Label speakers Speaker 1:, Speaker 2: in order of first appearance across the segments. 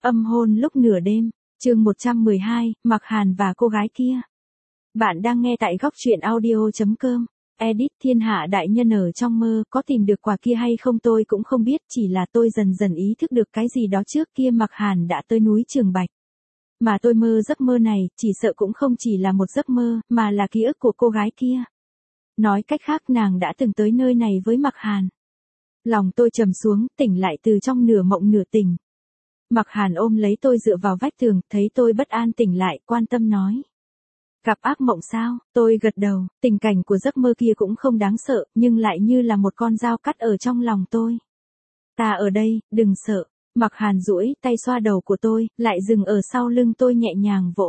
Speaker 1: Âm hôn lúc nửa đêm, chương 112, Mặc Hàn và cô gái kia. Bạn đang nghe tại góc truyện audio.com. Edit thiên hạ đại nhân ở trong mơ, có tìm được quà kia hay không tôi cũng không biết, chỉ là tôi dần dần ý thức được cái gì đó trước kia Mặc Hàn đã tới núi Trường Bạch. Mà tôi mơ giấc mơ này, chỉ sợ cũng không chỉ là một giấc mơ, mà là ký ức của cô gái kia. Nói cách khác nàng đã từng tới nơi này với Mặc Hàn. Lòng tôi trầm xuống, tỉnh lại từ trong nửa mộng nửa tỉnh. Mặc Hàn ôm lấy tôi dựa vào vách tường, thấy tôi bất an tỉnh lại, quan tâm nói. Gặp ác mộng sao? Tôi gật đầu, tình cảnh của giấc mơ kia cũng không đáng sợ, nhưng lại như là một con dao cắt ở trong lòng tôi. Ta ở đây, đừng sợ. Mặc Hàn duỗi tay xoa đầu của tôi, lại dừng ở sau lưng tôi nhẹ nhàng vỗ.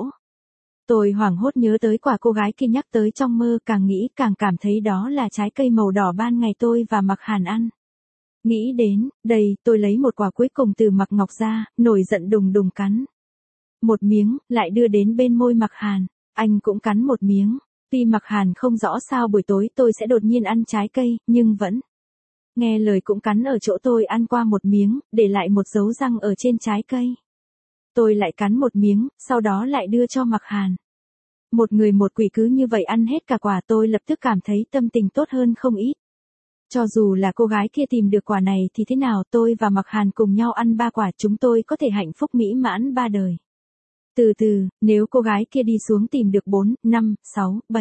Speaker 1: Tôi hoảng hốt nhớ tới quả cô gái kia nhắc tới trong mơ, càng nghĩ càng cảm thấy đó là trái cây màu đỏ ban ngày tôi và Mặc Hàn ăn. Nghĩ đến, đây, tôi lấy một quả cuối cùng từ Mặc Ngọc ra, nổi giận đùng đùng cắn. Một miếng, lại đưa đến bên môi Mặc Hàn, anh cũng cắn một miếng. Tuy Mặc Hàn không rõ sao buổi tối tôi sẽ đột nhiên ăn trái cây, nhưng vẫn nghe lời cũng cắn ở chỗ tôi ăn qua một miếng, để lại một dấu răng ở trên trái cây. Tôi lại cắn một miếng, sau đó lại đưa cho Mặc Hàn. Một người một quỷ cứ như vậy ăn hết cả quả, tôi lập tức cảm thấy tâm tình tốt hơn không ít. Cho dù là cô gái kia tìm được quả này thì thế nào, tôi và Mặc Hàn cùng nhau ăn 3 quả, chúng tôi có thể hạnh phúc mỹ mãn 3 đời. Từ từ, nếu cô gái kia đi xuống tìm được 4, 5, 6, 7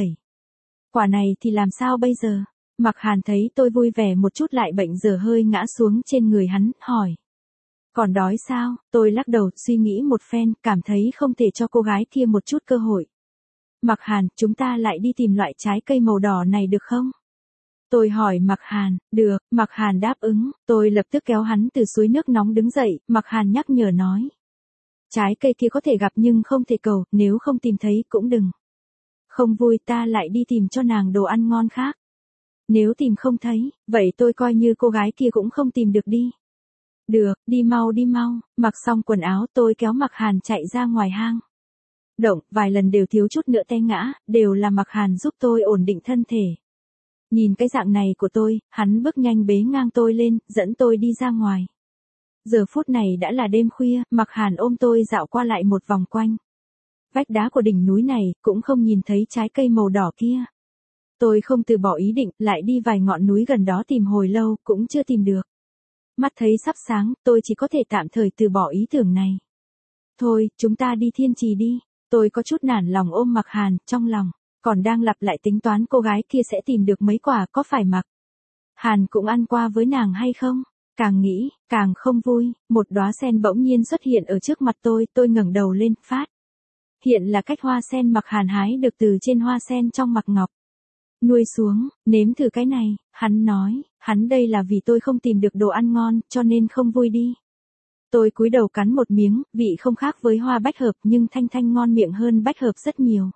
Speaker 1: quả này thì làm sao bây giờ? Mặc Hàn thấy tôi vui vẻ một chút lại bệnh dở hơi ngã xuống trên người hắn, hỏi. Còn đói sao? Tôi lắc đầu, suy nghĩ một phen, cảm thấy không thể cho cô gái kia một chút cơ hội. Mặc Hàn, chúng ta lại đi tìm loại trái cây màu đỏ này được không? Tôi hỏi Mặc Hàn, được, Mặc Hàn đáp ứng, tôi lập tức kéo hắn từ suối nước nóng đứng dậy, Mặc Hàn nhắc nhở nói. Trái cây kia có thể gặp nhưng không thể cầu, nếu không tìm thấy cũng đừng. Không vui, ta lại đi tìm cho nàng đồ ăn ngon khác. Nếu tìm không thấy, vậy tôi coi như cô gái kia cũng không tìm được đi. Được, đi mau, mặc xong quần áo tôi kéo Mặc Hàn chạy ra ngoài hang. Động, vài lần đều thiếu chút nữa té ngã, đều là Mặc Hàn giúp tôi ổn định thân thể. Nhìn cái dạng này của tôi, hắn bước nhanh bế ngang tôi lên, dẫn tôi đi ra ngoài. Giờ phút này đã là đêm khuya, Mặc Hàn ôm tôi dạo qua lại một vòng quanh. Vách đá của đỉnh núi này, cũng không nhìn thấy trái cây màu đỏ kia. Tôi không từ bỏ ý định, lại đi vài ngọn núi gần đó tìm hồi lâu, cũng chưa tìm được. Mắt thấy sắp sáng, tôi chỉ có thể tạm thời từ bỏ ý tưởng này. Thôi, chúng ta đi Thiên Trì đi. Tôi có chút nản lòng ôm Mặc Hàn, trong lòng còn đang lặp lại tính toán cô gái kia sẽ tìm được mấy quả, có phải Mặc Hàn cũng ăn qua với nàng hay không? Càng nghĩ, càng không vui, một đóa sen bỗng nhiên xuất hiện ở trước mặt tôi ngẩng đầu lên, phát hiện là cách hoa sen Mặc Hàn hái được từ trên hoa sen trong Mặc Ngọc. Nuôi xuống, nếm thử cái này, hắn nói, hắn đây là vì tôi không tìm được đồ ăn ngon, cho nên không vui đi. Tôi cúi đầu cắn một miếng, vị không khác với hoa bách hợp nhưng thanh thanh ngon miệng hơn bách hợp rất nhiều.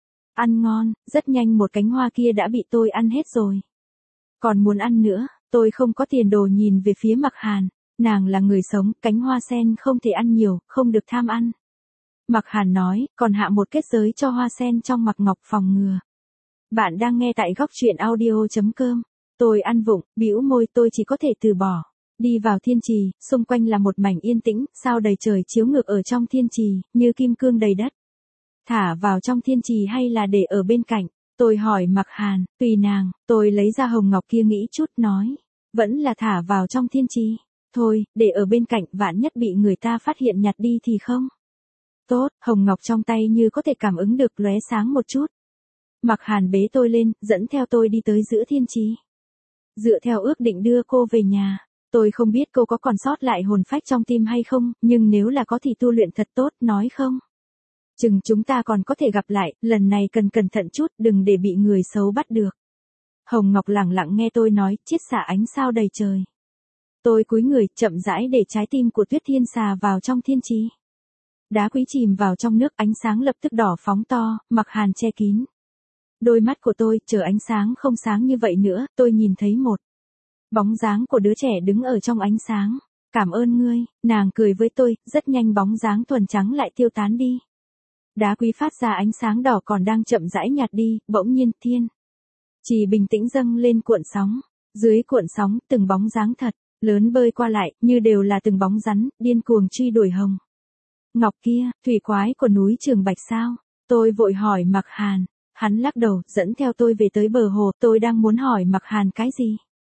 Speaker 1: Ăn ngon, rất nhanh một cánh hoa kia đã bị tôi ăn hết rồi. Còn muốn ăn nữa, tôi không có tiền đồ nhìn về phía Mặc Hàn, nàng là người sống, cánh hoa sen không thể ăn nhiều, không được tham ăn. Mặc Hàn nói, còn hạ một kết giới cho hoa sen trong Mặc Ngọc phòng ngừa. Bạn đang nghe tại góc truyện audio.com. Tôi ăn vụng, bĩu môi, tôi chỉ có thể từ bỏ. Đi vào Thiên Trì, xung quanh là một mảnh yên tĩnh, sao đầy trời chiếu ngược ở trong Thiên Trì, như kim cương đầy đất. Thả vào trong Thiên Trì hay là để ở bên cạnh? Tôi hỏi Mặc Hàn, tùy nàng, tôi lấy ra hồng ngọc kia nghĩ chút nói. Vẫn là thả vào trong Thiên Trì. Thôi, để ở bên cạnh, vạn nhất bị người ta phát hiện nhặt đi thì không. Tốt, hồng ngọc trong tay như có thể cảm ứng được, lóe sáng một chút. Mặc Hàn bế tôi lên, dẫn theo tôi đi tới giữa Thiên Trì. Dựa theo ước định đưa cô về nhà. Tôi không biết cô có còn sót lại hồn phách trong tim hay không, nhưng nếu là có thì tu luyện thật tốt, nói không? Chừng chúng ta còn có thể gặp lại, lần này cần cẩn thận chút, đừng để bị người xấu bắt được. Hồng Ngọc lẳng lặng nghe tôi nói, chiết xạ ánh sao đầy trời. Tôi cúi người, chậm rãi để trái tim của Tuyết Thiên Xà vào trong Thiên Trì. Đá quý chìm vào trong nước, ánh sáng lập tức đỏ phóng to, Mặc Hàn che kín đôi mắt của tôi, chờ ánh sáng không sáng như vậy nữa, tôi nhìn thấy một bóng dáng của đứa trẻ đứng ở trong ánh sáng. Cảm ơn ngươi, nàng cười với tôi, rất nhanh bóng dáng thuần trắng lại tiêu tán đi. Đá quý phát ra ánh sáng đỏ còn đang chậm rãi nhạt đi, bỗng nhiên Thiên Trì bình tĩnh dâng lên cuộn sóng. Dưới cuộn sóng, từng bóng dáng thật lớn bơi qua lại, như đều là từng bóng rắn, điên cuồng truy đuổi Hồng Ngọc kia, thủy quái của núi Trường Bạch sao? Tôi vội hỏi Mạc Hàn. Hắn lắc đầu, dẫn theo tôi về tới bờ hồ, tôi đang muốn hỏi Mạc Hàn cái gì?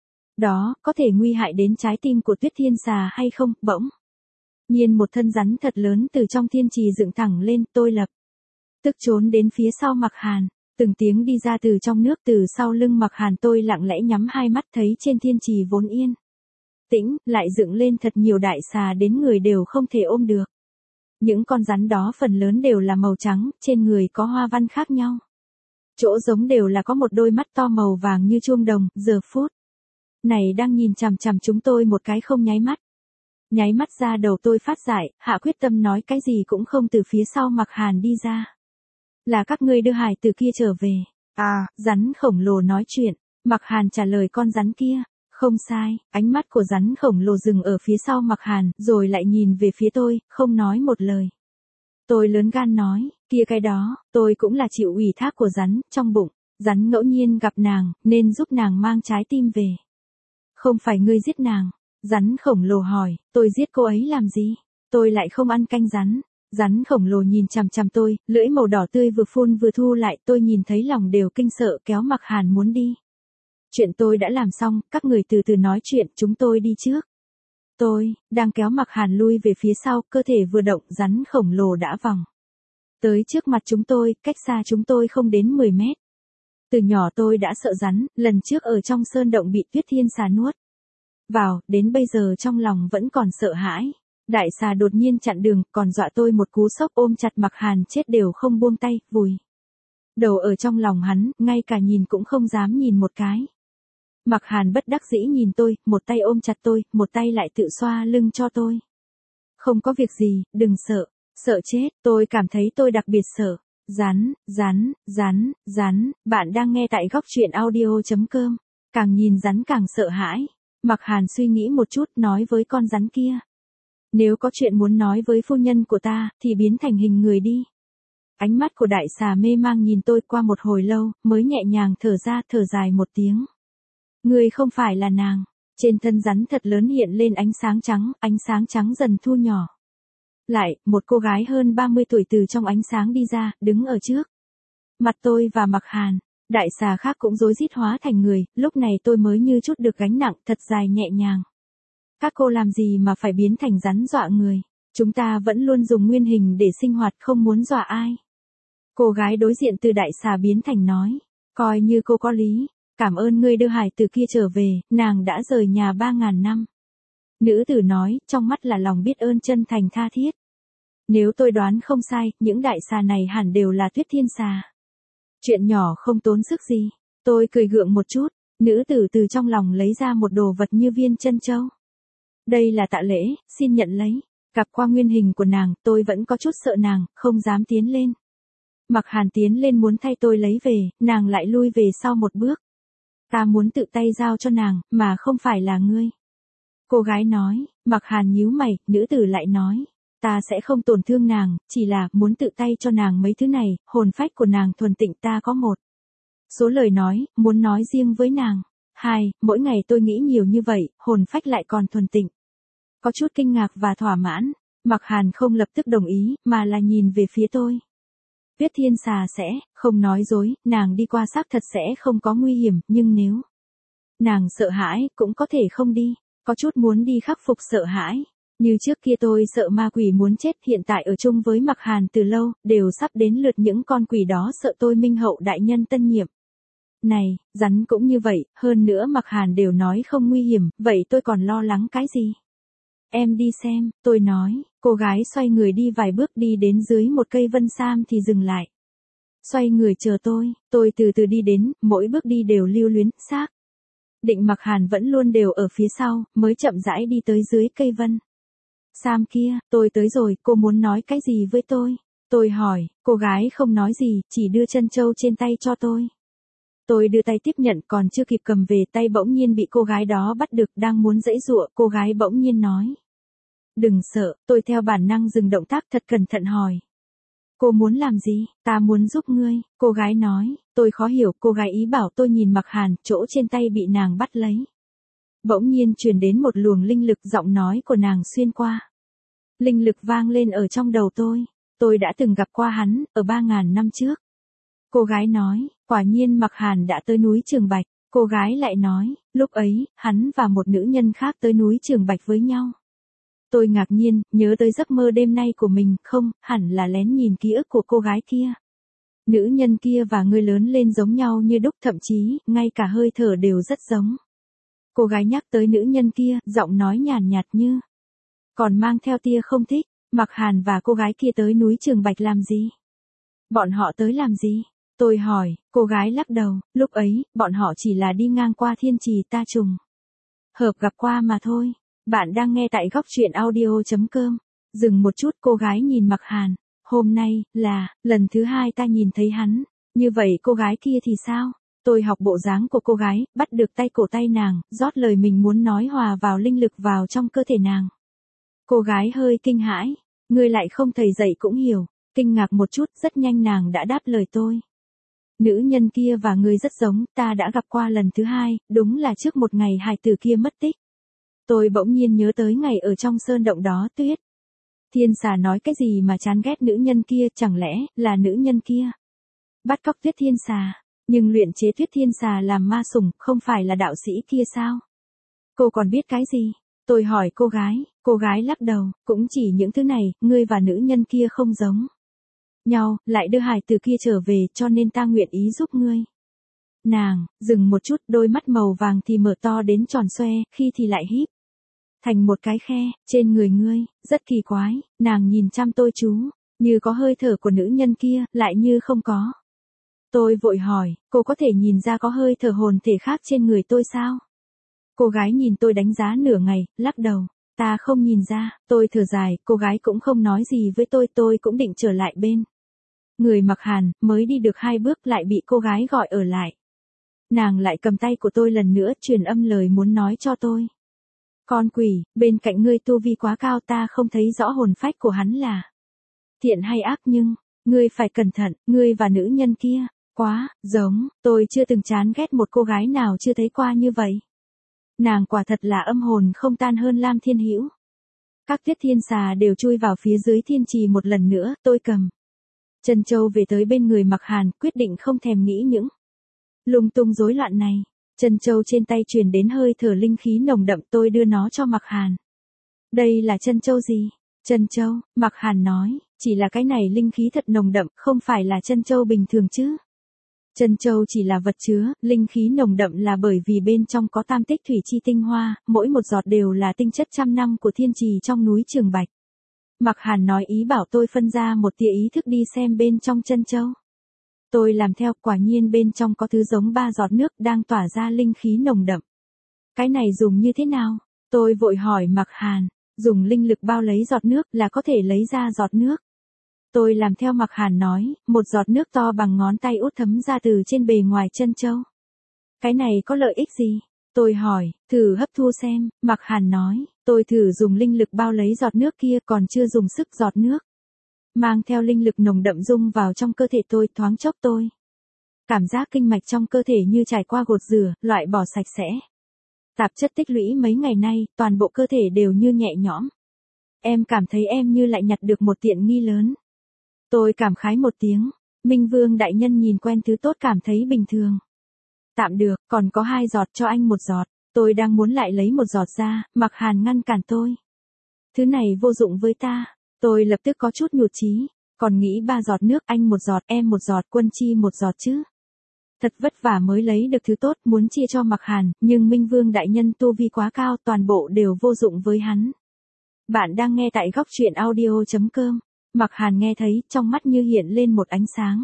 Speaker 1: Đó, có thể nguy hại đến trái tim của Tuyết Thiên Xà hay không, bỗng nhiên một thân rắn thật lớn từ trong thiên trì dựng thẳng lên, tôi lập tức trốn đến phía sau Mạc Hàn, từng tiếng đi ra từ trong nước từ sau lưng Mạc Hàn, tôi lặng lẽ nhắm hai mắt thấy trên thiên trì vốn yên tĩnh, lại dựng lên thật nhiều đại xà đến người đều không thể ôm được. Những con rắn đó phần lớn đều là màu trắng, trên người có hoa văn khác nhau. Chỗ giống đều là có một đôi mắt to màu vàng như chuông đồng, giờ phút này đang nhìn chằm chằm chúng tôi một cái không nháy mắt. Nháy mắt ra đầu tôi phát dại, hạ quyết tâm nói cái gì cũng không từ phía sau Mạc Hàn đi ra. Là các ngươi đưa hải từ kia trở về. À, rắn khổng lồ nói chuyện. Mạc Hàn trả lời con rắn kia. Không sai, ánh mắt của rắn khổng lồ dừng ở phía sau Mạc Hàn, rồi lại nhìn về phía tôi, không nói một lời. Tôi lớn gan nói, kia cái đó, tôi cũng là chịu ủy thác của rắn, trong bụng. Rắn ngẫu nhiên gặp nàng, nên giúp nàng mang trái tim về. Không phải ngươi giết nàng. Rắn khổng lồ hỏi, tôi giết cô ấy làm gì? Tôi lại không ăn canh rắn. Rắn khổng lồ nhìn chằm chằm tôi, lưỡi màu đỏ tươi vừa phun vừa thu lại, tôi nhìn thấy lòng đều kinh sợ, kéo Mạc Hàn muốn đi. Chuyện tôi đã làm xong, các người từ từ nói chuyện, chúng tôi đi trước. Tôi đang kéo Mạc Hàn lui về phía sau, cơ thể vừa động, rắn khổng lồ đã vòng tới trước mặt chúng tôi, cách xa chúng tôi không đến 10 mét. Từ nhỏ tôi đã sợ rắn, lần trước ở trong sơn động bị Tuyết Thiên Xà nuốt vào, đến bây giờ trong lòng vẫn còn sợ hãi. Đại xà đột nhiên chặn đường, còn dọa tôi một cú sốc, ôm chặt Mạc Hàn chết đều không buông tay, vùi đầu ở trong lòng hắn, ngay cả nhìn cũng không dám nhìn một cái. Mạc Hàn bất đắc dĩ nhìn tôi, một tay ôm chặt tôi, một tay lại tự xoa lưng cho tôi. Không có việc gì, đừng sợ. Sợ chết, tôi cảm thấy tôi đặc biệt sợ. Rắn, bạn đang nghe tại góc truyện audio.com. Càng nhìn rắn càng sợ hãi. Mạc Hàn suy nghĩ một chút, nói với con rắn kia. Nếu có chuyện muốn nói với phu nhân của ta, thì biến thành hình người đi. Ánh mắt của đại xà mê mang nhìn tôi, qua một hồi lâu, mới nhẹ nhàng thở dài một tiếng. Ngươi không phải là nàng. Trên thân rắn thật lớn hiện lên ánh sáng trắng dần thu nhỏ. Lại, một cô gái hơn 30 tuổi từ trong ánh sáng đi ra, đứng ở trước mặt tôi và Mạc Hàn. Đại xà khác cũng rối rít hóa thành người, lúc này tôi mới như chút được gánh nặng, thật dài nhẹ nhàng. Các cô làm gì mà phải biến thành rắn dọa người? Chúng ta vẫn luôn dùng nguyên hình để sinh hoạt, không muốn dọa ai. Cô gái đối diện từ đại xà biến thành nói, coi như cô có lý. Cảm ơn ngươi đưa hải từ kia trở về, nàng đã rời nhà 3.000 năm. Nữ tử nói, trong mắt là lòng biết ơn chân thành tha thiết. Nếu tôi đoán không sai, những đại xà này hẳn đều là Tuyết Thiên Xà. Chuyện nhỏ không tốn sức gì. Tôi cười gượng một chút, nữ tử từ trong lòng lấy ra một đồ vật như viên chân châu. Đây là tạ lễ, xin nhận lấy. Gặp qua nguyên hình của nàng, tôi vẫn có chút sợ nàng, không dám tiến lên. Mạc Hàn tiến lên muốn thay tôi lấy về, nàng lại lui về sau một bước. Ta muốn tự tay giao cho nàng, mà không phải là ngươi. Cô gái nói, Mạc Hàn nhíu mày, nữ tử lại nói. Ta sẽ không tổn thương nàng, chỉ là muốn tự tay cho nàng mấy thứ này, hồn phách của nàng thuần tịnh, ta có một số lời nói, muốn nói riêng với nàng. 2. Mỗi ngày tôi nghĩ nhiều như vậy, hồn phách lại còn thuần tịnh. Có chút kinh ngạc và thỏa mãn, Mạc Hàn không lập tức đồng ý, mà là nhìn về phía tôi. Tuyết Thiên Xà sẽ, không nói dối, nàng đi qua xác thật sẽ không có nguy hiểm, nhưng nếu nàng sợ hãi, cũng có thể không đi, có chút muốn đi khắc phục sợ hãi. Như trước kia tôi sợ ma quỷ muốn chết, hiện tại ở chung với Mạc Hàn từ lâu, đều sắp đến lượt những con quỷ đó sợ tôi Minh Hậu đại nhân tân nhiệm. Này, rắn cũng như vậy, hơn nữa Mạc Hàn đều nói không nguy hiểm, vậy tôi còn lo lắng cái gì? Em đi xem, tôi nói, cô gái xoay người đi vài bước đi đến dưới một cây vân sam thì dừng lại. Xoay người chờ tôi từ từ đi đến, mỗi bước đi đều lưu luyến, xác định Mạc Hàn vẫn luôn đều ở phía sau, mới chậm rãi đi tới dưới cây vân sam kia. Tôi tới rồi, cô muốn nói cái gì với tôi? Tôi hỏi, cô gái không nói gì, chỉ đưa chân châu trên tay cho tôi. Tôi đưa tay tiếp nhận, còn chưa kịp cầm về, tay bỗng nhiên bị cô gái đó bắt được, đang muốn giãy giụa, cô gái bỗng nhiên nói. Đừng sợ, tôi theo bản năng dừng động tác, thật cẩn thận hỏi. Cô muốn làm gì? Ta muốn giúp ngươi, cô gái nói. Tôi khó hiểu, cô gái ý bảo tôi nhìn Mạc Hàn, chỗ trên tay bị nàng bắt lấy. Bỗng nhiên truyền đến một luồng linh lực, giọng nói của nàng xuyên qua Linh lực vang lên ở trong đầu tôi đã từng gặp qua hắn, ở 3.000 năm trước. Cô gái nói, quả nhiên Mạc Hàn đã tới núi Trường Bạch. Cô gái lại nói, lúc ấy, hắn và một nữ nhân khác tới núi Trường Bạch với nhau. Tôi ngạc nhiên, nhớ tới giấc mơ đêm nay của mình, không, hẳn là lén nhìn ký ức của cô gái kia. Nữ nhân kia và người lớn lên giống nhau như đúc, thậm chí, ngay cả hơi thở đều rất giống. Cô gái nhắc tới nữ nhân kia, giọng nói nhàn nhạt như, còn mang theo tia không thích. Mạc Hàn và cô gái kia tới núi Trường Bạch làm gì? Bọn họ tới làm gì? Tôi hỏi, cô gái lắc đầu, lúc ấy, bọn họ chỉ là đi ngang qua thiên trì ta trùng hợp gặp qua mà thôi. Bạn đang nghe tại góc truyện audio.com. Dừng một chút, cô gái nhìn Mạc Hàn. Hôm nay, là, lần thứ 2 ta nhìn thấy hắn. Như vậy cô gái kia thì sao? Tôi học bộ dáng của cô gái, bắt được tay cổ tay nàng, rót lời mình muốn nói hòa vào linh lực vào trong cơ thể nàng. Cô gái hơi kinh hãi. Ngươi lại không thầy dạy cũng hiểu. Kinh ngạc một chút, rất nhanh nàng đã đáp lời tôi. Nữ nhân kia và ngươi rất giống, ta đã gặp qua lần thứ 2, đúng là trước một ngày hài tử kia mất tích. Tôi bỗng nhiên nhớ tới ngày ở trong sơn động đó, Tuyết Thiên Xà nói cái gì mà chán ghét nữ nhân kia, chẳng lẽ là nữ nhân kia bắt cóc Tuyết Thiên Xà, nhưng luyện chế Tuyết Thiên Xà làm ma sủng, không phải là đạo sĩ kia sao? Cô còn biết cái gì? Tôi hỏi cô gái lắc đầu, cũng chỉ những thứ này, ngươi và nữ nhân kia không giống nhau, lại đưa hài từ kia trở về, cho nên ta nguyện ý giúp ngươi. Nàng, dừng một chút, đôi mắt màu vàng thì mở to đến tròn xoe, khi thì lại híp thành một cái khe, trên người ngươi, rất kỳ quái, nàng nhìn chăm tôi chú, như có hơi thở của nữ nhân kia, lại như không có. Tôi vội hỏi, cô có thể nhìn ra có hơi thở hồn thể khác trên người tôi sao? Cô gái nhìn tôi đánh giá nửa ngày, lắc đầu, ta không nhìn ra. Tôi thở dài, cô gái cũng không nói gì với tôi cũng định trở lại bên người Mạc Hàn, mới đi được 2 bước lại bị cô gái gọi ở lại. Nàng lại cầm tay của tôi lần nữa, truyền âm lời muốn nói cho tôi. Con quỷ, bên cạnh ngươi tu vi quá cao, ta không thấy rõ hồn phách của hắn là thiện hay ác, nhưng ngươi phải cẩn thận, ngươi và nữ nhân kia quá giống, tôi chưa từng chán ghét một cô gái nào chưa thấy qua như vậy. Nàng quả thật là âm hồn không tan hơn Lam Thiên Hữu. Các Tuyết Thiên Xà đều chui vào phía dưới thiên trì một lần nữa, tôi cầm chân châu về tới bên người Mạc Hàn, quyết định không thèm nghĩ những lung tung rối loạn này. Chân châu trên tay truyền đến hơi thở linh khí nồng đậm, tôi đưa nó cho Mạc Hàn. Đây là chân châu gì? Chân châu, Mạc Hàn nói, chỉ là cái này linh khí thật nồng đậm, không phải là chân châu bình thường chứ. Chân châu chỉ là vật chứa, linh khí nồng đậm là bởi vì bên trong có tam tích thủy chi tinh hoa, mỗi một giọt đều là tinh chất trăm năm của thiên trì trong núi Trường Bạch. Mạc Hàn nói ý bảo tôi phân ra một tia ý thức đi xem bên trong chân châu. Tôi làm theo, quả nhiên bên trong có thứ giống 3 giọt nước đang tỏa ra linh khí nồng đậm. Cái này dùng như thế nào? Tôi vội hỏi Mạc Hàn, dùng linh lực bao lấy giọt nước là có thể lấy ra giọt nước. Tôi làm theo Mạc Hàn nói, một giọt nước to bằng ngón tay út thấm ra từ trên bề ngoài chân châu. Cái này có lợi ích gì? Tôi hỏi, thử hấp thu xem. Mạc Hàn nói, tôi thử dùng linh lực bao lấy giọt nước kia, còn chưa dùng sức giọt nước mang theo linh lực nồng đậm dung vào trong cơ thể tôi, thoáng chốc tôi cảm giác kinh mạch trong cơ thể như trải qua gột rửa, loại bỏ sạch sẽ tạp chất tích lũy mấy ngày nay, toàn bộ cơ thể đều như nhẹ nhõm. Em cảm thấy em như lại nhặt được một tiện nghi lớn. Tôi cảm khái một tiếng, Minh Vương đại nhân nhìn quen thứ tốt cảm thấy bình thường. Tạm được, còn có 2 giọt, cho anh 1 giọt. Tôi đang muốn lại lấy 1 giọt ra, Mạc Hàn ngăn cản tôi. Thứ này vô dụng với ta. Tôi lập tức có chút nhụt chí, còn nghĩ 3 giọt nước, anh 1 giọt, em 1 giọt, Quân Chi 1 giọt chứ. Thật vất vả mới lấy được thứ tốt, muốn chia cho Mạc Hàn, nhưng Minh Vương đại nhân tu vi quá cao, toàn bộ đều vô dụng với hắn. Bạn đang nghe tại góc truyện audio.com. Mạc Hàn nghe thấy, trong mắt như hiện lên một ánh sáng.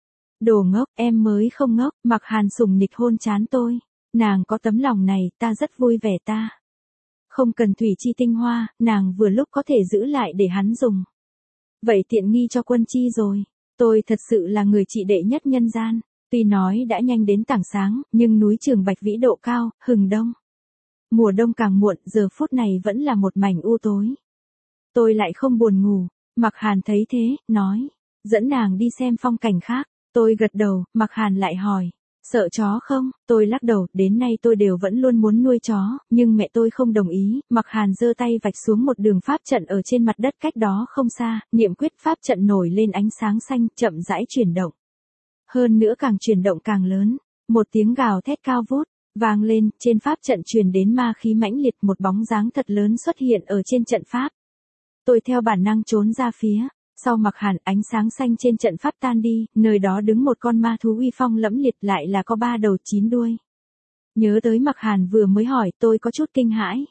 Speaker 1: Đồ ngốc, em mới không ngốc. Mạc Hàn sủng nịch hôn trán tôi. Nàng có tấm lòng này, ta rất vui vẻ ta. Không cần thủy chi tinh hoa, nàng vừa lúc có thể giữ lại để hắn dùng. Vậy tiện nghi cho Quân Chi rồi. Tôi thật sự là người chị đệ nhất nhân gian. Tuy nói đã nhanh đến tảng sáng, nhưng núi Trường Bạch vĩ độ cao, hừng đông. Mùa đông càng muộn, giờ phút này vẫn là một mảnh u tối. Tôi lại không buồn ngủ. Mạc Hàn thấy thế, nói, dẫn nàng đi xem phong cảnh khác. Tôi gật đầu, Mạc Hàn lại hỏi, Sợ chó không? Tôi lắc đầu, đến nay tôi đều vẫn luôn muốn nuôi chó, nhưng mẹ tôi không đồng ý. Mặc Hàn giơ tay vạch xuống một đường pháp trận ở trên mặt đất cách đó không xa, niệm quyết pháp trận nổi lên ánh sáng xanh, chậm rãi chuyển động. Hơn nữa càng chuyển động càng lớn, một tiếng gào thét cao vút vang lên, trên pháp trận truyền đến ma khí mãnh liệt, một bóng dáng thật lớn xuất hiện ở trên trận pháp. Tôi theo bản năng trốn ra phía sau Mặc Hàn, ánh sáng xanh trên trận pháp tan đi, nơi đó đứng một con ma thú uy phong lẫm liệt, lại là có 3 đầu 9 đuôi. Nhớ tới Mặc Hàn vừa mới hỏi, tôi có chút kinh hãi.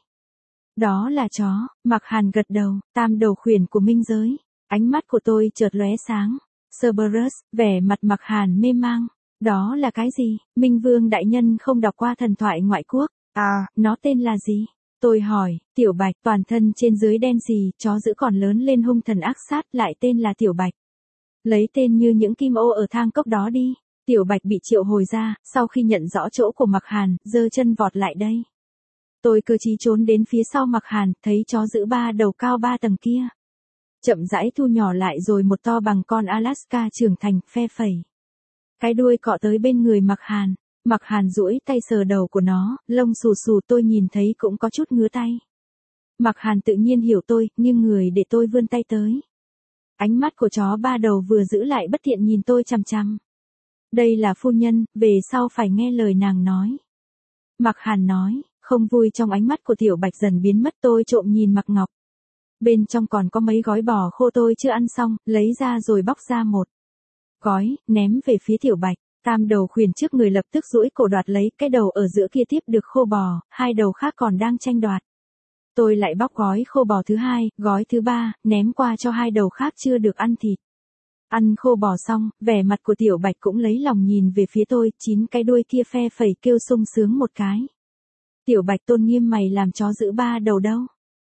Speaker 1: Đó là chó. Mặc Hàn gật đầu, tam đầu khuyển của minh giới. Ánh mắt của tôi chợt lóe sáng. Cerberus, vẻ mặt Mặc Hàn mê mang. Đó là cái gì? Minh Vương đại nhân không đọc qua thần thoại ngoại quốc. À, nó tên là gì? Tôi hỏi, Tiểu Bạch, toàn thân trên dưới đen gì, chó dữ còn lớn lên hung thần ác sát, lại tên là Tiểu Bạch. Lấy tên như những kim ô ở thang cốc đó đi. Tiểu Bạch bị triệu hồi ra, sau khi nhận rõ chỗ của Mặc Hàn, giơ chân vọt lại đây. Tôi cơ trí trốn đến phía sau Mặc Hàn, thấy chó dữ 3 đầu cao 3 tầng kia. Chậm rãi thu nhỏ lại rồi một to bằng con Alaska trưởng thành, phe phẩy. Cái đuôi cọ tới bên người Mặc Hàn. Mặc Hàn duỗi tay sờ đầu của nó, lông xù xù, tôi nhìn thấy cũng có chút ngứa tay. Mặc Hàn tự nhiên hiểu tôi, nhưng người để tôi vươn tay tới. Ánh mắt của chó 3 đầu vừa giữ lại bất thiện nhìn tôi chằm chằm. Đây là phu nhân, về sau phải nghe lời nàng nói. Mặc Hàn nói, không vui trong ánh mắt của Tiểu Bạch dần biến mất. Tôi trộm nhìn Mặc Ngọc. Bên trong còn có mấy gói bò khô tôi chưa ăn xong, lấy ra rồi bóc ra một gói, ném về phía Tiểu Bạch. Tam đầu khuyển trước người lập tức duỗi cổ đoạt lấy, cái đầu ở giữa kia tiếp được khô bò, 2 đầu khác còn đang tranh đoạt. Tôi lại bóc gói khô bò thứ 2, gói thứ 3, ném qua cho 2 đầu khác chưa được ăn thịt. Ăn khô bò xong, vẻ mặt của Tiểu Bạch cũng lấy lòng nhìn về phía tôi, 9 cái đuôi kia phe phẩy kêu sung sướng một cái. Tiểu Bạch tôn nghiêm mày làm chó giữ 3 đầu đâu?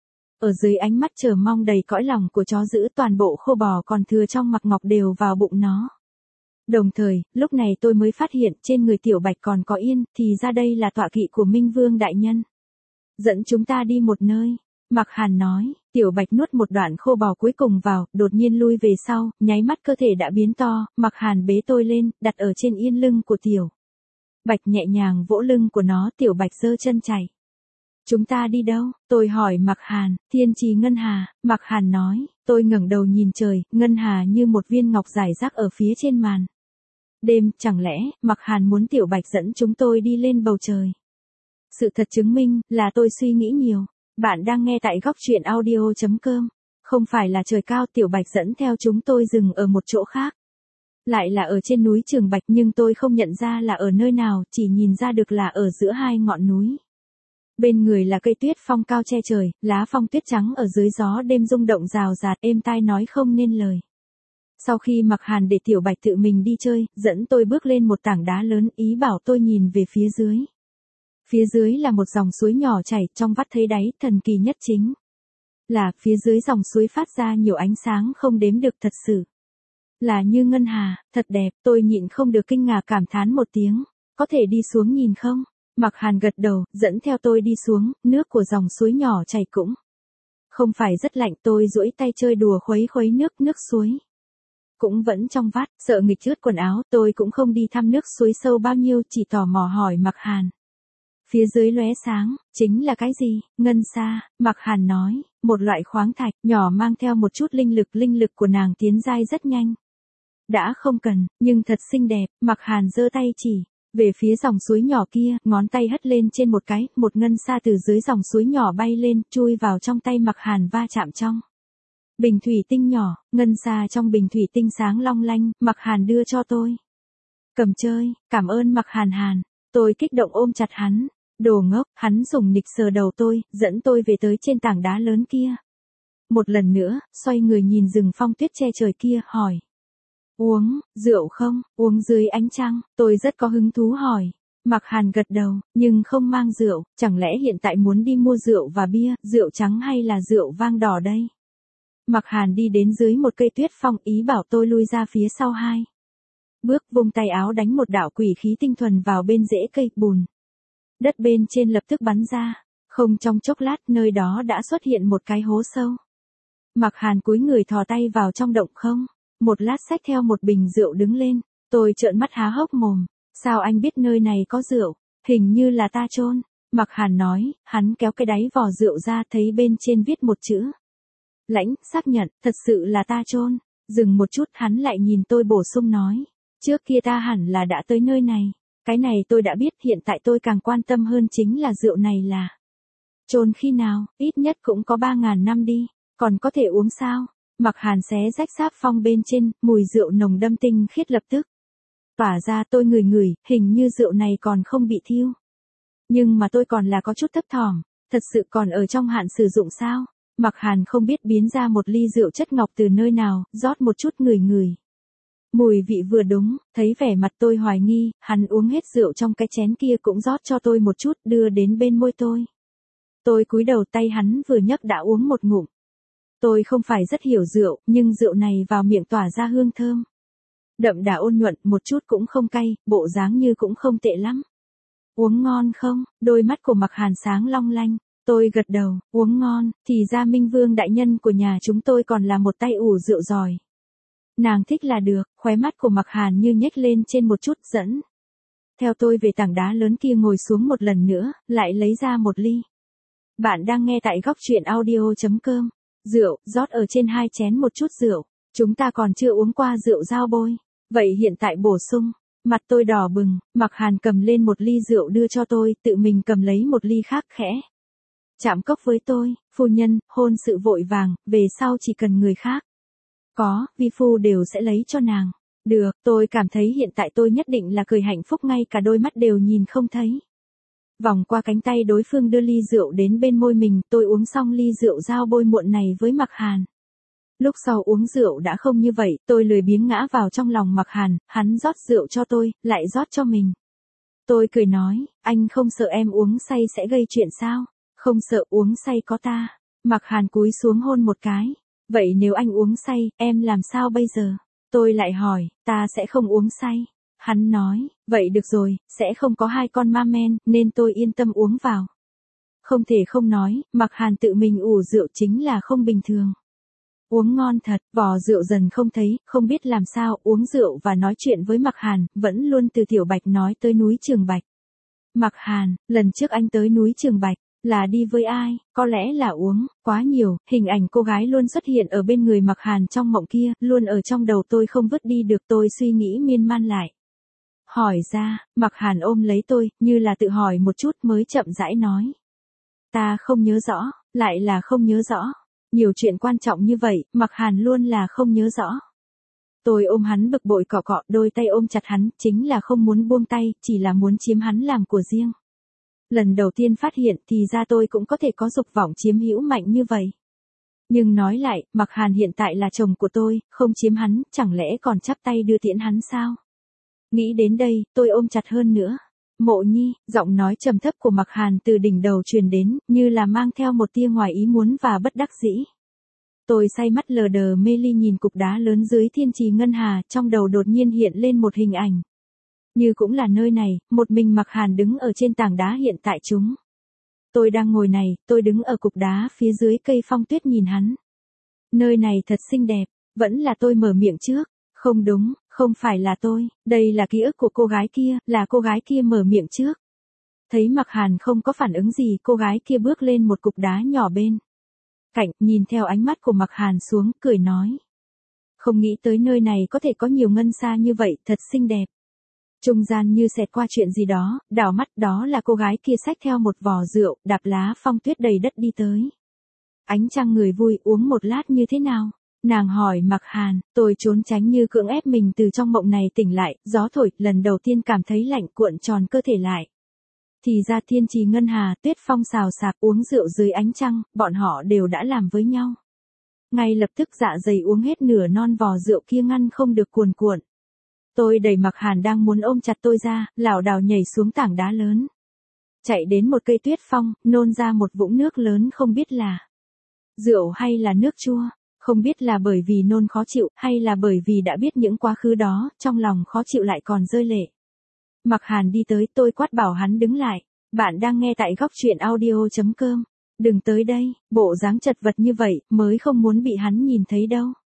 Speaker 1: Ở dưới ánh mắt chờ mong đầy cõi lòng của chó giữ, toàn bộ khô bò còn thừa trong Mặc Ngọc đều vào bụng nó. Đồng thời, lúc này tôi mới phát hiện trên người Tiểu Bạch còn có yên, thì ra đây là tọa kỵ của Minh Vương đại nhân. Dẫn chúng ta đi một nơi. Mặc Hàn nói, Tiểu Bạch nuốt một đoạn khô bò cuối cùng vào, đột nhiên lui về sau, nháy mắt cơ thể đã biến to. Mặc Hàn bế tôi lên, đặt ở trên yên lưng của Tiểu Bạch, nhẹ nhàng vỗ lưng của nó. Tiểu Bạch giơ chân chạy. Chúng ta đi đâu? Tôi hỏi Mặc Hàn. Thiên trì ngân hà. Mặc Hàn nói. Tôi ngẩng đầu nhìn trời, ngân hà như một viên ngọc rải rác ở phía trên màn đêm. Chẳng lẽ Mặc Hàn muốn Tiểu Bạch dẫn chúng tôi đi lên bầu trời? Sự thật chứng minh là tôi suy nghĩ nhiều. Bạn đang nghe tại góc truyện audio.com. Không phải là trời cao, Tiểu Bạch dẫn theo chúng tôi dừng ở một chỗ khác. Lại là ở trên núi Trường Bạch, nhưng tôi không nhận ra là ở nơi nào, chỉ nhìn ra được là ở giữa 2 ngọn núi. Bên người là cây tuyết phong cao che trời, lá phong tuyết trắng ở dưới gió đêm rung động rào rạt, êm tai nói không nên lời. Sau khi Mặc Hàn để Tiểu Bạch tự mình đi chơi, dẫn tôi bước lên một tảng đá lớn, ý bảo tôi nhìn về phía dưới. Phía dưới là một dòng suối nhỏ chảy, trong vắt thấy đáy, thần kỳ nhất chính là phía dưới dòng suối phát ra nhiều ánh sáng không đếm được, thật sự là như ngân hà, thật đẹp. Tôi nhịn không được kinh ngạc cảm thán một tiếng. Có thể đi xuống nhìn không? Mặc Hàn gật đầu, dẫn theo tôi đi xuống. Nước của dòng suối nhỏ chảy cũng không phải rất lạnh. Tôi duỗi tay chơi đùa khuấy khuấy nước suối cũng vẫn trong vắt, sợ nghịch ướt quần áo. Tôi cũng không đi thăm nước suối sâu bao nhiêu, chỉ tò mò hỏi Mặc Hàn. Phía dưới lóe sáng, chính là cái gì? Ngân sa. Mặc Hàn nói, một loại khoáng thạch nhỏ mang theo một chút linh lực của nàng tiến giai rất nhanh. Đã không cần, nhưng thật xinh đẹp. Mặc Hàn giơ tay chỉ về phía dòng suối nhỏ kia, ngón tay hất lên trên một cái, một ngân sa từ dưới dòng suối nhỏ bay lên, chui vào trong tay Mặc Hàn, va chạm trong bình thủy tinh nhỏ. Ngân sa trong bình thủy tinh sáng long lanh. Mặc Hàn đưa cho tôi. Cầm chơi. Cảm ơn Mặc Hàn. Tôi kích động ôm chặt hắn. Đồ ngốc. Hắn dùng nịch sờ đầu tôi, dẫn tôi về tới trên tảng đá lớn kia. Một lần nữa, xoay người nhìn rừng phong tuyết che trời kia, hỏi. Uống rượu không? Uống dưới ánh trăng. Tôi rất có hứng thú hỏi. Mặc Hàn gật đầu, nhưng không mang rượu. Chẳng lẽ hiện tại muốn đi mua rượu và bia, rượu trắng hay là rượu vang đỏ đây? Mặc Hàn đi đến dưới một cây tuyết phong, ý bảo tôi lui ra phía sau 2 bước, vung tay áo đánh một đạo quỷ khí tinh thuần vào bên rễ cây. Bùn đất bên trên lập tức bắn ra. Không trong chốc lát, nơi đó đã xuất hiện một cái hố sâu. Mặc Hàn cúi người thò tay vào trong động không. Một lát xách theo một bình rượu đứng lên. Tôi trợn mắt há hốc mồm. Sao anh biết nơi này có rượu? Hình như là ta chôn. Mạc Hàn nói, hắn kéo cái đáy vỏ rượu ra thấy bên trên viết một chữ. Lãnh, xác nhận, thật sự là ta chôn. Dừng một chút hắn lại nhìn tôi bổ sung nói. Trước kia ta hẳn là đã tới nơi này. Cái này tôi đã biết, hiện tại tôi càng quan tâm hơn chính là rượu này là chôn khi nào, ít nhất cũng có 3.000 năm đi, còn có thể uống sao? Mạc Hàn xé rách sáp phong bên trên, mùi rượu nồng đậm tinh khiết lập tức tỏa ra. Tôi ngửi, hình như rượu này còn không bị thiêu. Nhưng mà tôi còn là có chút thấp thỏm, thật sự còn ở trong hạn sử dụng sao? Mạc Hàn không biết biến ra một ly rượu chất ngọc từ nơi nào, rót một chút ngửi. Mùi vị vừa đúng, thấy vẻ mặt tôi hoài nghi, hắn uống hết rượu trong cái chén kia cũng rót cho tôi một chút đưa đến bên môi tôi. Tôi cúi đầu, tay hắn vừa nhấc đã uống một ngụm. Tôi không phải rất hiểu rượu, nhưng rượu này vào miệng tỏa ra hương thơm. Đậm đà ôn nhuận, một chút cũng không cay, bộ dáng như cũng không tệ lắm. Uống ngon không? Đôi mắt của Mạc Hàn sáng long lanh. Tôi gật đầu, uống ngon, thì ra Minh Vương đại nhân của nhà chúng tôi còn là một tay ủ rượu giỏi. Nàng thích là được, khóe mắt của Mạc Hàn như nhếch lên trên một chút dẫn. Theo tôi về tảng đá lớn kia ngồi xuống một lần nữa, lại lấy ra một ly. Bạn đang nghe tại góc truyện audio.com. Rượu, rót ở trên 2 chén một chút rượu. Chúng ta còn chưa uống qua rượu dao bôi. Vậy hiện tại bổ sung. Mặt tôi đỏ bừng, Mạc Hàn cầm lên một ly rượu đưa cho tôi, tự mình cầm lấy một ly khác khẽ chạm cốc với tôi. Phu nhân, hôn sự vội vàng, về sau chỉ cần người khác có, vi phu đều sẽ lấy cho nàng. Được, tôi cảm thấy hiện tại tôi nhất định là cười hạnh phúc, ngay cả đôi mắt đều nhìn không thấy. Vòng qua cánh tay đối phương đưa ly rượu đến bên môi mình, tôi uống xong ly rượu dao bôi muộn này với Mạc Hàn. Lúc sau uống rượu đã không như vậy, tôi lười biếng ngã vào trong lòng Mạc Hàn, hắn rót rượu cho tôi, lại rót cho mình. Tôi cười nói, anh không sợ em uống say sẽ gây chuyện sao? Không sợ, uống say có ta. Mạc Hàn cúi xuống hôn một cái. Vậy nếu anh uống say, em làm sao bây giờ? Tôi lại hỏi, ta sẽ không uống say. Hắn nói, vậy được rồi, sẽ không có 2 con ma men, nên tôi yên tâm uống vào. Không thể không nói, Mạc Hàn tự mình ủ rượu chính là không bình thường. Uống ngon thật, vò rượu dần không thấy, không biết làm sao, uống rượu và nói chuyện với Mạc Hàn, vẫn luôn từ Tiểu Bạch nói tới núi Trường Bạch. Mạc Hàn, lần trước anh tới núi Trường Bạch, là đi với ai? Có lẽ là uống quá nhiều, hình ảnh cô gái luôn xuất hiện ở bên người Mạc Hàn trong mộng kia, luôn ở trong đầu tôi không vứt đi được, tôi suy nghĩ miên man lại. Hỏi ra, Mạc Hàn ôm lấy tôi, như là tự hỏi một chút mới chậm rãi nói. Ta không nhớ rõ, lại là không nhớ rõ. Nhiều chuyện quan trọng như vậy, Mạc Hàn luôn là không nhớ rõ. Tôi ôm hắn bực bội cọ cọ, đôi tay ôm chặt hắn, chính là không muốn buông tay, chỉ là muốn chiếm hắn làm của riêng. Lần đầu tiên phát hiện thì ra tôi cũng có thể có dục vọng chiếm hữu mạnh như vậy. Nhưng nói lại, Mạc Hàn hiện tại là chồng của tôi, không chiếm hắn, chẳng lẽ còn chắp tay đưa tiễn hắn sao? Nghĩ đến đây, tôi ôm chặt hơn nữa. Mộ Nhi, giọng nói trầm thấp của Mạc Hàn từ đỉnh đầu truyền đến, như là mang theo một tia ngoài ý muốn và bất đắc dĩ. Tôi say mắt lờ đờ mê ly nhìn cục đá lớn dưới thiên trì ngân hà, trong đầu đột nhiên hiện lên một hình ảnh. Như cũng là nơi này, một mình Mạc Hàn đứng ở trên tảng đá hiện tại chúng. Tôi đang ngồi này, tôi đứng ở cục đá phía dưới cây phong tuyết nhìn hắn. Nơi này thật xinh đẹp, vẫn là tôi mở miệng trước. Không đúng, không phải là tôi, đây là ký ức của cô gái kia, là cô gái kia mở miệng trước. Thấy Mạc Hàn không có phản ứng gì, cô gái kia bước lên một cục đá nhỏ bên cạnh, nhìn theo ánh mắt của Mạc Hàn xuống, cười nói. Không nghĩ tới nơi này có thể có nhiều ngân xa như vậy, thật xinh đẹp. Trung gian như xẹt qua chuyện gì đó, đảo mắt, đó là cô gái kia xách theo một vò rượu, đạp lá phong tuyết đầy đất đi tới. Ánh trăng người vui, uống một lát như thế nào? Nàng hỏi Mạc Hàn, tôi trốn tránh như cưỡng ép mình từ trong mộng này tỉnh lại, gió thổi, lần đầu tiên cảm thấy lạnh cuộn tròn cơ thể lại. Thì ra thiên trì ngân hà, tuyết phong xào xạc, uống rượu dưới ánh trăng, bọn họ đều đã làm với nhau. Ngay lập tức dạ dày uống hết nửa non vò rượu kia ngăn không được cuồn cuộn. Tôi đẩy Mạc Hàn đang muốn ôm chặt tôi ra, lảo đảo nhảy xuống tảng đá lớn. Chạy đến một cây tuyết phong, nôn ra một vũng nước lớn, không biết là rượu hay là nước chua. Không biết là bởi vì nôn khó chịu, hay là bởi vì đã biết những quá khứ đó, trong lòng khó chịu lại còn rơi lệ. Mạc Hàn đi tới, tôi quát bảo hắn đứng lại. Bạn đang nghe tại góc truyện audio.com. Đừng tới đây, bộ dáng chật vật như vậy, mới không muốn bị hắn nhìn thấy đâu.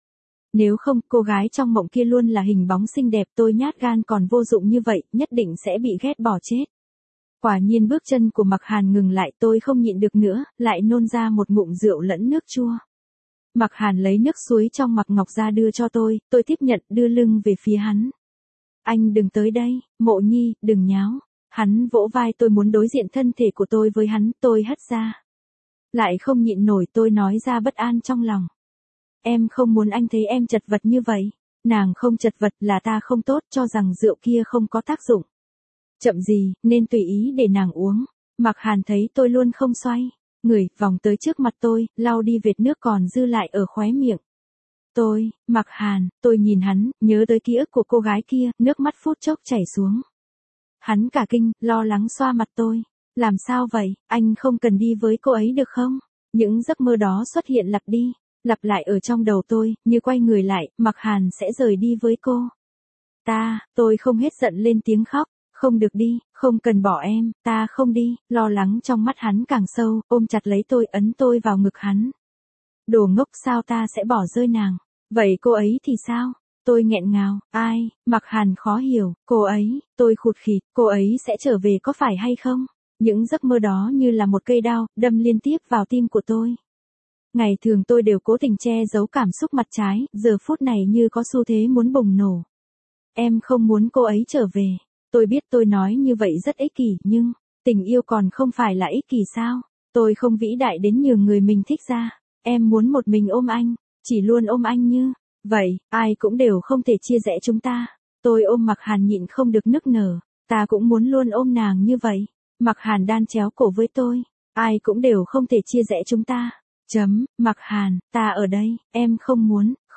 Speaker 1: Nếu không, cô gái trong mộng kia luôn là hình bóng xinh đẹp, tôi nhát gan còn vô dụng như vậy, nhất định sẽ bị ghét bỏ chết. Quả nhiên bước chân của Mạc Hàn ngừng lại, tôi không nhịn được nữa, lại nôn ra một ngụm rượu lẫn nước chua. Mạc Hàn lấy nước suối trong mặc ngọc ra đưa cho tôi tiếp nhận đưa lưng về phía hắn. Anh đừng tới đây, Mộ Nhi, đừng nháo. Hắn vỗ vai tôi muốn đối diện thân thể của tôi với hắn, tôi hất ra. Lại không nhịn nổi, tôi nói ra bất an trong lòng. Em không muốn anh thấy em chật vật như vậy. Nàng không chật vật, là ta không tốt, cho rằng rượu kia không có tác dụng. Chậm gì, nên tùy ý để nàng uống. Mạc Hàn thấy tôi luôn không xoay người, vòng tới trước mặt tôi, lau đi vệt nước còn dư lại ở khóe miệng. Mạc Hàn, tôi nhìn hắn, nhớ tới ký ức của cô gái kia, nước mắt phút chốc chảy xuống. Hắn cả kinh, lo lắng xoa mặt tôi. Làm sao vậy, anh không cần đi với cô ấy được không? Những giấc mơ đó xuất hiện lặp lại ở trong đầu tôi, như quay người lại, Mạc Hàn sẽ rời đi với cô. Tôi không hết giận lên tiếng khóc. Không được đi, không cần bỏ em, ta không đi, lo lắng trong mắt hắn càng sâu, ôm chặt lấy tôi, ấn tôi vào ngực hắn. Đồ ngốc, sao ta sẽ bỏ rơi nàng? Vậy cô ấy thì sao? Tôi nghẹn ngào, ai? Mạc Hàn khó hiểu, cô ấy, tôi khụt khịt, cô ấy sẽ trở về có phải hay không? Những giấc mơ đó như là một cây đao, đâm liên tiếp vào tim của tôi. Ngày thường tôi đều cố tình che giấu cảm xúc mặt trái, giờ phút này như có xu thế muốn bùng nổ. Em không muốn cô ấy trở về. Tôi biết tôi nói như vậy rất ích kỷ, nhưng tình yêu còn không phải là ích kỷ sao? Tôi không vĩ đại đến nhường người mình thích ra. Em muốn một mình ôm anh, chỉ luôn ôm anh như vậy, ai cũng đều không thể chia rẽ chúng ta. Tôi ôm Mạc Hàn nhịn không được nức nở, ta cũng muốn luôn ôm nàng như vậy. Mạc Hàn đan chéo cổ với tôi, ai cũng đều không thể chia rẽ chúng ta. Mạc Hàn, ta ở đây, em không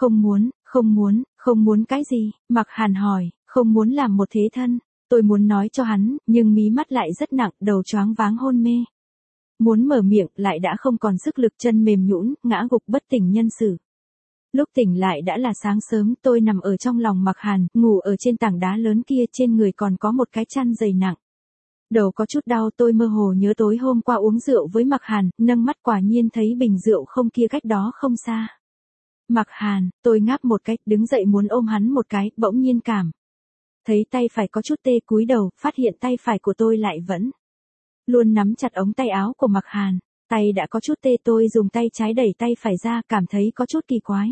Speaker 1: muốn cái gì? Mạc Hàn hỏi, không muốn làm một thế thân. Tôi muốn nói cho hắn, nhưng mí mắt lại rất nặng, đầu choáng váng hôn mê. Muốn mở miệng, lại đã không còn sức lực, chân mềm nhũn, ngã gục bất tỉnh nhân sự. Lúc tỉnh lại đã là sáng sớm, tôi nằm ở trong lòng Mạc Hàn, ngủ ở trên tảng đá lớn kia, trên người còn có một cái chăn dày nặng. Đầu có chút đau, tôi mơ hồ nhớ tối hôm qua uống rượu với Mạc Hàn, nâng mắt quả nhiên thấy bình rượu không kia cách đó không xa. Mạc Hàn, tôi ngáp một cái, đứng dậy muốn ôm hắn một cái, bỗng nhiên thấy tay phải có chút tê, cúi đầu, phát hiện tay phải của tôi lại vẫn luôn nắm chặt ống tay áo của Mạc Hàn. Tay đã có chút tê, tôi dùng tay trái đẩy tay phải ra, cảm thấy có chút kỳ quái.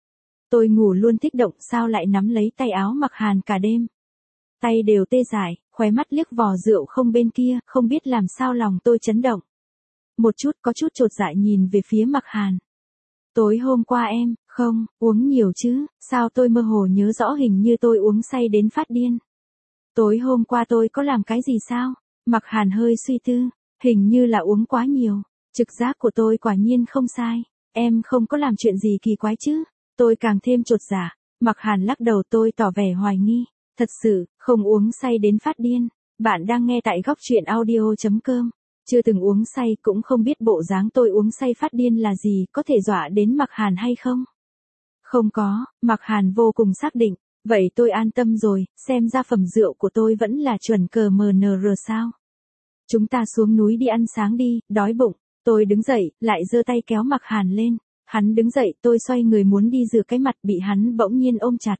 Speaker 1: Tôi ngủ luôn thích động, sao lại nắm lấy tay áo Mạc Hàn cả đêm. Tay đều tê dại, khóe mắt liếc vò rượu không bên kia, không biết làm sao lòng tôi chấn động. Một chút có chút chột dạ nhìn về phía Mạc Hàn. Tối hôm qua em, không, uống nhiều chứ, sao tôi mơ hồ nhớ rõ hình như tôi uống say đến phát điên. Tối hôm qua tôi có làm cái gì sao? Mạc Hàn hơi suy tư, hình như là uống quá nhiều, trực giác của tôi quả nhiên không sai, em không có làm chuyện gì kỳ quái chứ? Tôi càng thêm chột dạ. Mạc Hàn lắc đầu, tôi tỏ vẻ hoài nghi, thật sự, không uống say đến phát điên. Bạn đang nghe tại góc truyện audio.com. Chưa từng uống say, cũng không biết bộ dáng tôi uống say phát điên là gì, có thể dọa đến Mạc Hàn hay không? Không có, Mạc Hàn vô cùng xác định. Vậy tôi an tâm rồi, xem ra phẩm rượu của tôi vẫn là chuẩn CMNR sao? Chúng ta xuống núi đi ăn sáng đi, đói bụng. Tôi đứng dậy, lại giơ tay kéo Mạc Hàn lên. Hắn đứng dậy, tôi xoay người muốn đi rửa cái mặt, bị hắn bỗng nhiên ôm chặt.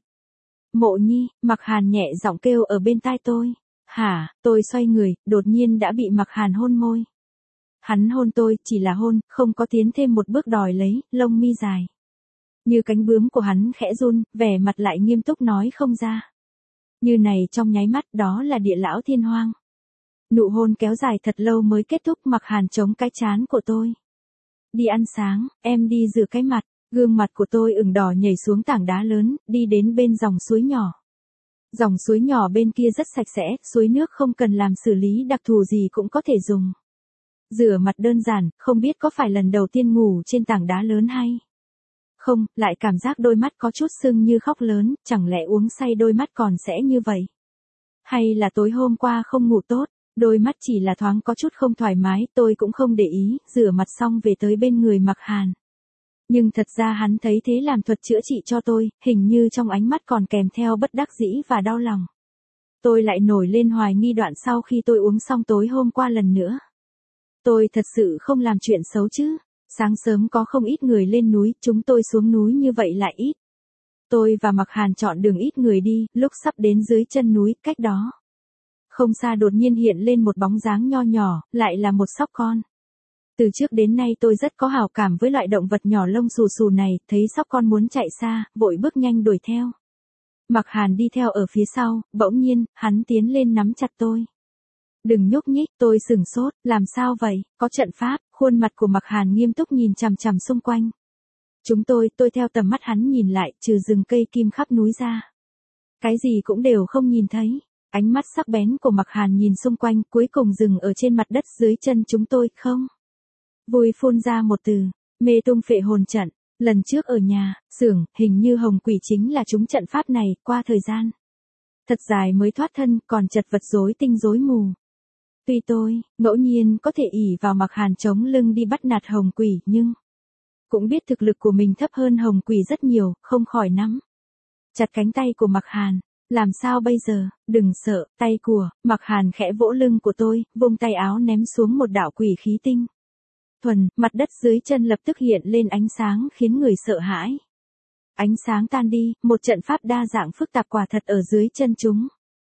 Speaker 1: Mộ Nhi, Mạc Hàn nhẹ giọng kêu ở bên tai tôi. Hả, tôi xoay người, đột nhiên đã bị Mạc Hàn hôn môi. Hắn hôn tôi, chỉ là hôn, không có tiến thêm một bước đòi lấy, lông mi dài. Như cánh bướm của hắn khẽ run, vẻ mặt lại nghiêm túc nói không ra. Như này trong nháy mắt, đó là địa lão thiên hoang. Nụ hôn kéo dài thật lâu mới kết thúc, Mạc Hàn chống cái trán của tôi. Đi ăn sáng, em đi rửa cái mặt. Gương mặt của tôi ửng đỏ, nhảy xuống tảng đá lớn, đi đến bên dòng suối nhỏ. Dòng suối nhỏ bên kia rất sạch sẽ, suối nước không cần làm xử lý đặc thù gì cũng có thể dùng. Rửa mặt đơn giản, không biết có phải lần đầu tiên ngủ trên tảng đá lớn hay không, lại cảm giác đôi mắt có chút sưng như khóc lớn, chẳng lẽ uống say đôi mắt còn sẽ như vậy? Hay là tối hôm qua không ngủ tốt, đôi mắt chỉ là thoáng có chút không thoải mái, tôi cũng không để ý, rửa mặt xong về tới bên người Mạc Hàn. Nhưng thật ra hắn thấy thế làm thuật chữa trị cho tôi, hình như trong ánh mắt còn kèm theo bất đắc dĩ và đau lòng. Tôi lại nổi lên hoài nghi đoạn sau khi tôi uống xong tối hôm qua lần nữa. Tôi thật sự không làm chuyện xấu chứ. Sáng sớm có không ít người lên núi, chúng tôi xuống núi như vậy lại ít. Tôi và Mạc Hàn chọn đường ít người đi, lúc sắp đến dưới chân núi, cách đó không xa đột nhiên hiện lên một bóng dáng nho nhỏ, lại là một sóc con. Từ trước đến nay tôi rất có hảo cảm với loại động vật nhỏ lông xù xù này, thấy sóc con muốn chạy xa, vội bước nhanh đuổi theo. Mạc Hàn đi theo ở phía sau, bỗng nhiên, hắn tiến lên nắm chặt tôi. Đừng nhúc nhích, tôi sửng sốt, làm sao vậy, có trận pháp, khuôn mặt của Mạc Hàn nghiêm túc nhìn chằm chằm xung quanh. Tôi theo tầm mắt hắn nhìn lại, trừ rừng cây kim khắp núi ra. Cái gì cũng đều không nhìn thấy. Ánh mắt sắc bén của Mạc Hàn nhìn xung quanh, cuối cùng dừng ở trên mặt đất dưới chân chúng tôi, không. Vui phun ra một từ, mê tung phệ hồn trận. Lần trước ở nhà, xưởng, hình như hồng quỷ chính là chúng trận pháp này, qua thời gian thật dài mới thoát thân, còn chật vật rối tinh rối mù. Tuy tôi, ngẫu nhiên có thể ỷ vào Mạc Hàn chống lưng đi bắt nạt hồng quỷ, nhưng cũng biết thực lực của mình thấp hơn hồng quỷ rất nhiều, không khỏi nắm chặt cánh tay của Mạc Hàn. Làm sao bây giờ, đừng sợ, tay của Mạc Hàn khẽ vỗ lưng của tôi, vung tay áo ném xuống một đạo quỷ khí tinh thuần, mặt đất dưới chân lập tức hiện lên ánh sáng khiến người sợ hãi. Ánh sáng tan đi, một trận pháp đa dạng phức tạp quả thật ở dưới chân chúng.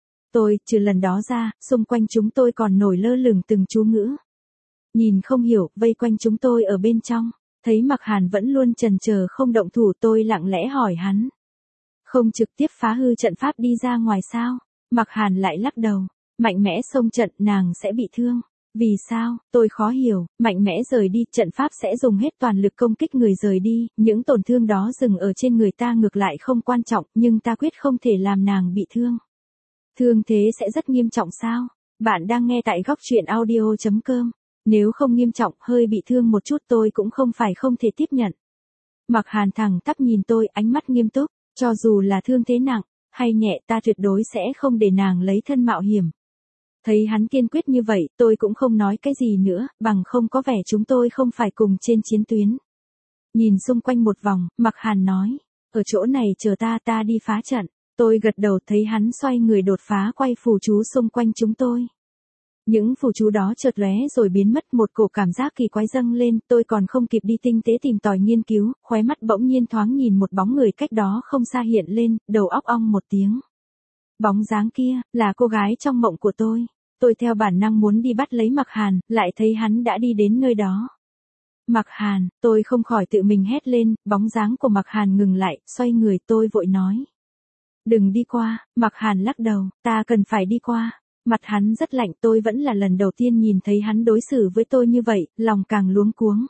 Speaker 1: Trừ lần đó ra, xung quanh chúng tôi còn nổi lơ lửng từng chú ngữ. Nhìn không hiểu, vây quanh chúng tôi ở bên trong, thấy Mạc Hàn vẫn luôn chần chờ không động thủ, tôi lặng lẽ hỏi hắn. Không trực tiếp phá hư trận pháp đi ra ngoài sao? Mạc Hàn lại lắc đầu, mạnh mẽ xông trận nàng sẽ bị thương. Vì sao, tôi khó hiểu, mạnh mẽ rời đi, trận pháp sẽ dùng hết toàn lực công kích người rời đi, những tổn thương đó dừng ở trên người ta ngược lại không quan trọng, nhưng ta quyết không thể làm nàng bị thương. Thương thế sẽ rất nghiêm trọng sao? Bạn đang nghe tại góc truyện audio.com. Nếu không nghiêm trọng, hơi bị thương một chút tôi cũng không phải không thể tiếp nhận. Mạc Hàn thẳng tắp nhìn tôi, ánh mắt nghiêm túc, cho dù là thương thế nặng, hay nhẹ ta tuyệt đối sẽ không để nàng lấy thân mạo hiểm. Thấy hắn kiên quyết như vậy, tôi cũng không nói cái gì nữa, bằng không có vẻ chúng tôi không phải cùng trên chiến tuyến. Nhìn xung quanh một vòng, Mạc Hàn nói, ở chỗ này chờ ta đi phá trận. Tôi gật đầu, thấy hắn xoay người đột phá quay phù chú xung quanh chúng tôi. Những phù chú đó chợt lóe rồi biến mất, một cổ cảm giác kỳ quái dâng lên, tôi còn không kịp đi tinh tế tìm tòi nghiên cứu, khóe mắt bỗng nhiên thoáng nhìn một bóng người cách đó không xa hiện lên, đầu óc ong một tiếng. Bóng dáng kia, là cô gái trong mộng của tôi. Tôi theo bản năng muốn đi bắt lấy Mạc Hàn, lại thấy hắn đã đi đến nơi đó. Mạc Hàn, tôi không khỏi tự mình hét lên, bóng dáng của Mạc Hàn ngừng lại, xoay người, tôi vội nói. Đừng đi qua, Mạc Hàn lắc đầu, ta cần phải đi qua. Mặt hắn rất lạnh, tôi vẫn là lần đầu tiên nhìn thấy hắn đối xử với tôi như vậy, lòng càng luống cuống.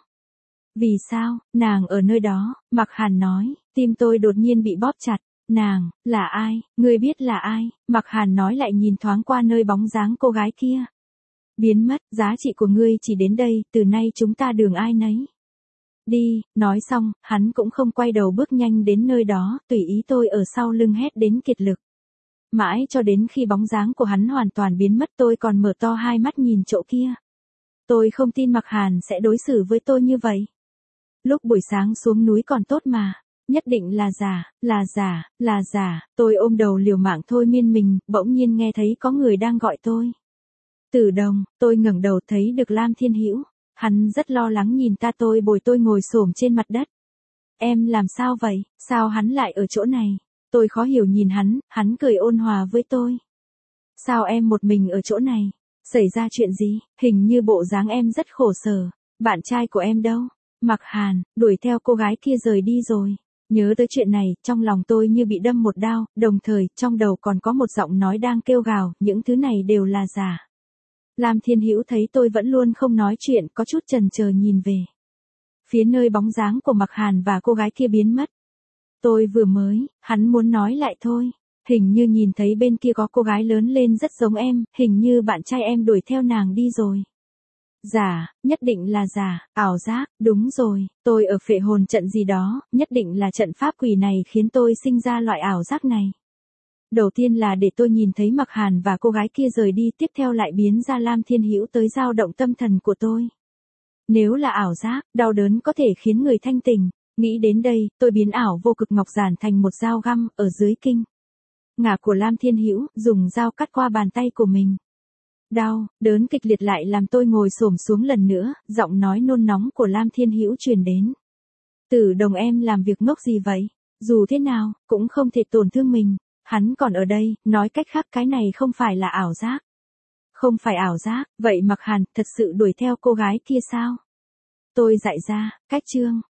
Speaker 1: Vì sao, nàng ở nơi đó, Mạc Hàn nói, tim tôi đột nhiên bị bóp chặt. Nàng, là ai, ngươi biết là ai? Mạc Hàn nói lại nhìn thoáng qua nơi bóng dáng cô gái kia. Biến mất, giá trị của ngươi chỉ đến đây, từ nay chúng ta đường ai nấy. Đi, nói xong, hắn cũng không quay đầu bước nhanh đến nơi đó, tùy ý tôi ở sau lưng hét đến kiệt lực. Mãi cho đến khi bóng dáng của hắn hoàn toàn biến mất tôi còn mở to hai mắt nhìn chỗ kia. Tôi không tin Mạc Hàn sẽ đối xử với tôi như vậy. Lúc buổi sáng xuống núi còn tốt mà. Nhất định là giả, tôi ôm đầu liều mạng thôi miên mình, bỗng nhiên nghe thấy có người đang gọi tôi. Tử Đồng, tôi ngẩng đầu thấy được Lam Thiên Hữu, hắn rất lo lắng nhìn ta, tôi bồi tôi ngồi xổm trên mặt đất. Em làm sao vậy, sao hắn lại ở chỗ này? Tôi khó hiểu nhìn hắn cười ôn hòa với tôi. Sao em một mình ở chỗ này? Xảy ra chuyện gì? Hình như bộ dáng em rất khổ sở. Bạn trai của em đâu? Mạc Hàn, đuổi theo cô gái kia rời đi rồi. Nhớ tới chuyện này, trong lòng tôi như bị đâm một đao, đồng thời, trong đầu còn có một giọng nói đang kêu gào, những thứ này đều là giả. Lam Thiên Hữu thấy tôi vẫn luôn không nói chuyện, có chút chần chờ nhìn về phía nơi bóng dáng của Mạc Hàn và cô gái kia biến mất. Tôi vừa mới, hắn muốn nói lại thôi. Hình như nhìn thấy bên kia có cô gái lớn lên rất giống em, hình như bạn trai em đuổi theo nàng đi rồi. Giả, nhất định là giả, ảo giác, đúng rồi, tôi ở phệ hồn trận gì đó, nhất định là trận pháp quỷ này khiến tôi sinh ra loại ảo giác này. Đầu tiên là để tôi nhìn thấy Mạc Hàn và cô gái kia rời đi, tiếp theo lại biến ra Lam Thiên Hữu tới dao động tâm thần của tôi. Nếu là ảo giác, đau đớn có thể khiến người thanh tỉnh, nghĩ đến đây, tôi biến ảo vô cực ngọc giản thành một dao găm, ở dưới kinh ngả của Lam Thiên Hữu, dùng dao cắt qua bàn tay của mình. Đau, đớn kịch liệt lại làm tôi ngồi xổm xuống lần nữa, giọng nói nôn nóng của Lam Thiên Hữu truyền đến. Tử Đồng em làm việc ngốc gì vậy? Dù thế nào, cũng không thể tổn thương mình. Hắn còn ở đây, nói cách khác cái này không phải là ảo giác. Không phải ảo giác, vậy Mạc Hàn thật sự đuổi theo cô gái kia sao? Tôi dại ra, cách chương.